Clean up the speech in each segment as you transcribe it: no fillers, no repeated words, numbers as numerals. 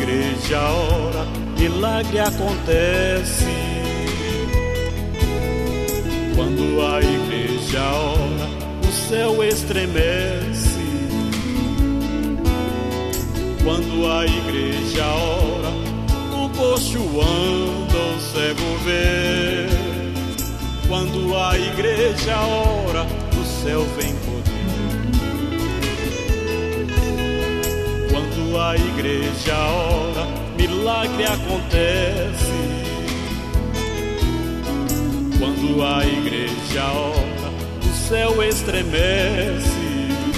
igreja ora, milagre acontece. Quando a igreja ora, o céu estremece. Quando a igreja ora, o coxo anda, o cego vê. Quando a igreja ora, o céu vem poder. Quando a igreja ora, milagre acontece. Quando a igreja ora, o céu estremece.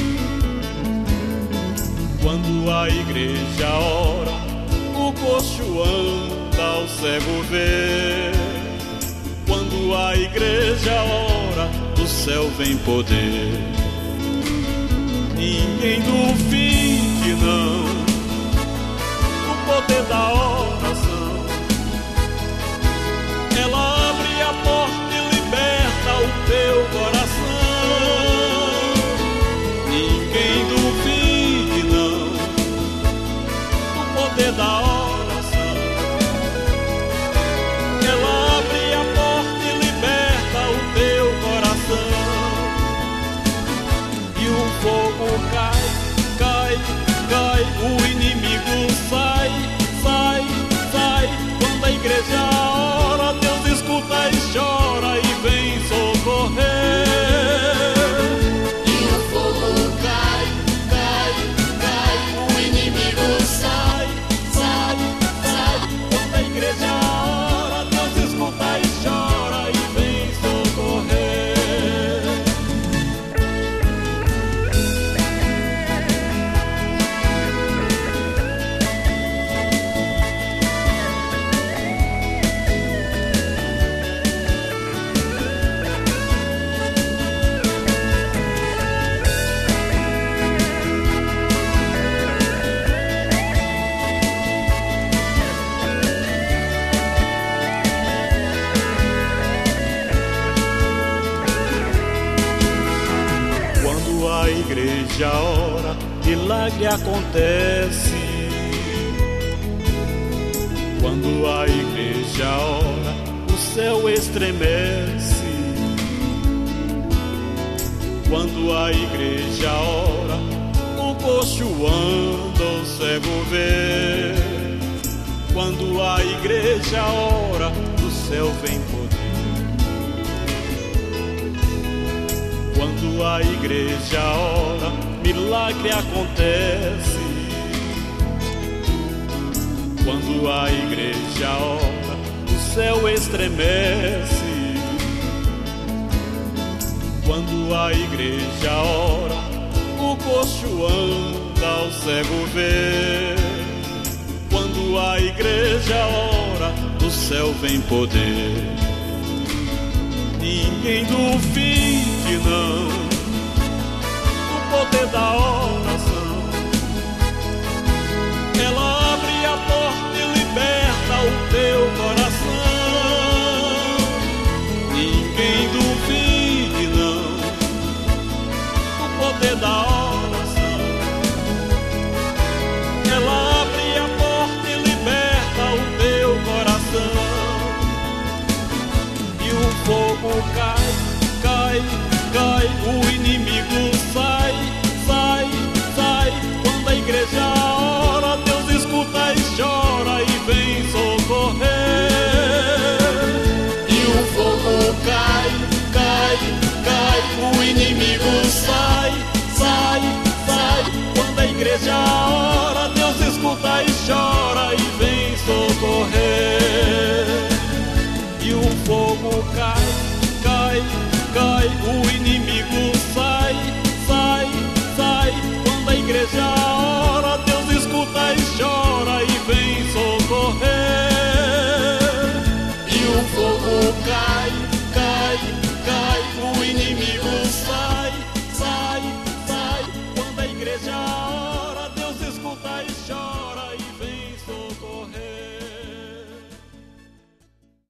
Quando a igreja ora, o coxo anda, o cego vê. Quando a igreja ora, do céu vem poder. Ninguém duvide não, o poder da oração. Ela abre a porta e liberta o teu coração. Ninguém duvide não, o poder da oração. Ela abre a porta e liberta o teu coração. E o fogo cai, cai, cai, o inimigo sai, sai, sai. Quando a igreja ora, Deus escuta e chora e vem socorrer. E o fogo cai, cai, cai, o inimigo sai, sai, sai. Quando a igreja ora, Deus escuta e chora e vem socorrer. Quando a igreja ora, milagre acontece. Quando a igreja ora, o céu estremece. Quando a igreja ora, o coxo anda, o cego vê. Quando a igreja ora, do céu vem poder. Quando a igreja ora, milagre acontece. Quando a igreja ora, o céu estremece. Quando a igreja ora, o coxo anda, o cego vê. Quando a igreja ora, do céu vem poder. Ninguém duvide não, o poder da oração. Ela abre a porta e liberta o teu coração. Ninguém duvide não, o poder da oração. Ela abre a porta e liberta o teu coração. E o fogo cai, cai, cai, o inimigo sai, sai, sai. Quando a igreja ora, Deus escuta e chora e vem socorrer. E o fogo cai, cai, cai, O inimigo sai, sai, sai. Quando a igreja ora, Deus escuta e chora e vem socorrer. E o fogo cai, cai, cai, o